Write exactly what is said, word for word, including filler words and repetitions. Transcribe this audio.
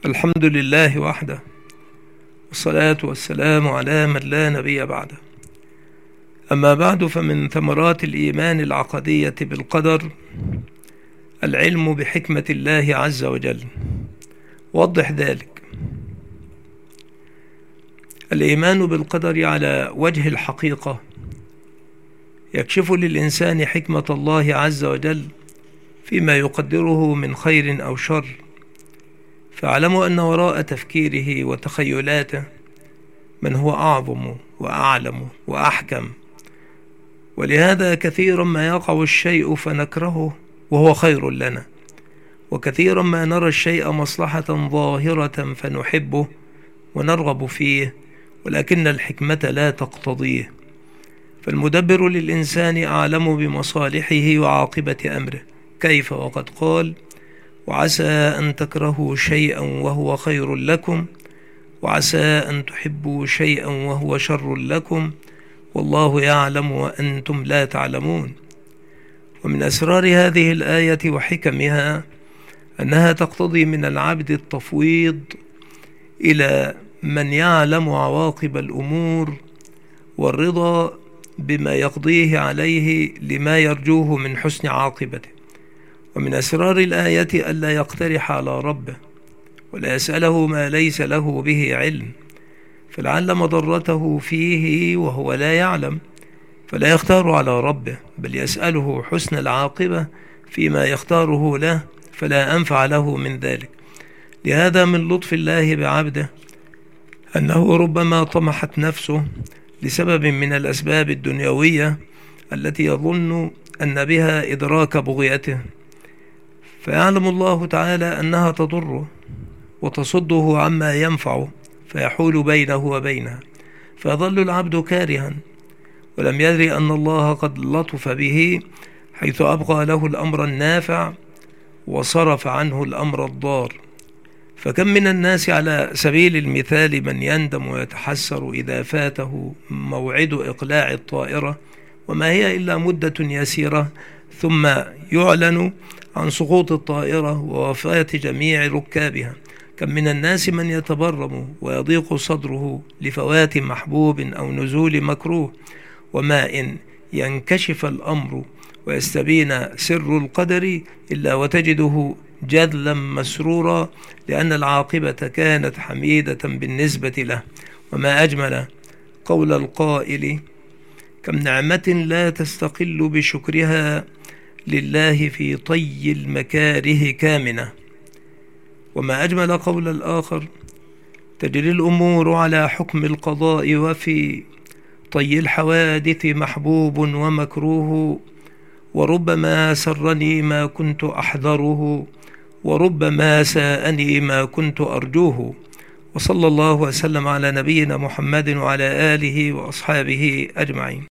الحمد لله وحده، والصلاة والسلام على من لا نبي بعده. أما بعد، فمن ثمرات الإيمان العقدية بالقدر العلم بحكمة الله عز وجل. وضح ذلك. الإيمان بالقدر على وجه الحقيقة يكشف للإنسان حكمة الله عز وجل فيما يقدره من خير أو شر، فاعلموا أن وراء تفكيره وتخيلاته من هو أعظم وأعلم وأحكم. ولهذا كثيرا ما يقع الشيء فنكرهه وهو خير لنا، وكثيرا ما نرى الشيء مصلحة ظاهرة فنحبه ونرغب فيه، ولكن الحكمة لا تقتضيه. فالمدبر للإنسان أعلم بمصالحه وعاقبة أمره. كيف وقد قال: وعسى أن تكرهوا شيئا وهو خير لكم، وعسى أن تحبوا شيئا وهو شر لكم، والله يعلم وأنتم لا تعلمون. ومن أسرار هذه الآية وحكمها أنها تقتضي من العبد التفويض إلى من يعلم عواقب الأمور، والرضا بما يقضيه عليه لما يرجوه من حسن عاقبته. ومن أسرار الآية ألا يقترح على ربه ولا يسأله ما ليس له به علم، فلعل مضرته فيه وهو لا يعلم، فلا يختار على ربه بل يسأله حسن العاقبة فيما يختاره له، فلا أنفع له من ذلك. لهذا من لطف الله بعبده أنه ربما طمحت نفسه لسبب من الأسباب الدنيوية التي يظن أن بها إدراك بغيته، فيعلم الله تعالى أنها تضره وتصده عما ينفعه، فيحول بينه وبينها، فيظل العبد كارها ولم يدري أن الله قد لطف به حيث أبقى له الأمر النافع وصرف عنه الأمر الضار. فكم من الناس على سبيل المثال من يندم ويتحسر إذا فاته موعد إقلاع الطائرة وما هي إلا مدة يسيرة، ثم يعلن عن سقوط الطائرة ووفاة جميع ركابها. كم من الناس من يتبرم ويضيق صدره لفوات محبوب أو نزول مكروه، وما إن ينكشف الأمر ويستبين سر القدر إلا وتجده جذلا مسرورا، لأن العاقبة كانت حميدة بالنسبة له. وما أجمل قول القائل: كم نعمة لا تستقل بشكرها لله في طي المكاره كامنة. وما أجمل قول الآخر: تجري الأمور على حكم القضاء، وفي طي الحوادث محبوب ومكروه، وربما سرني ما كنت أحذره، وربما ساءني ما كنت أرجوه. وصلى الله وسلم على نبينا محمد وعلى آله وأصحابه أجمعين.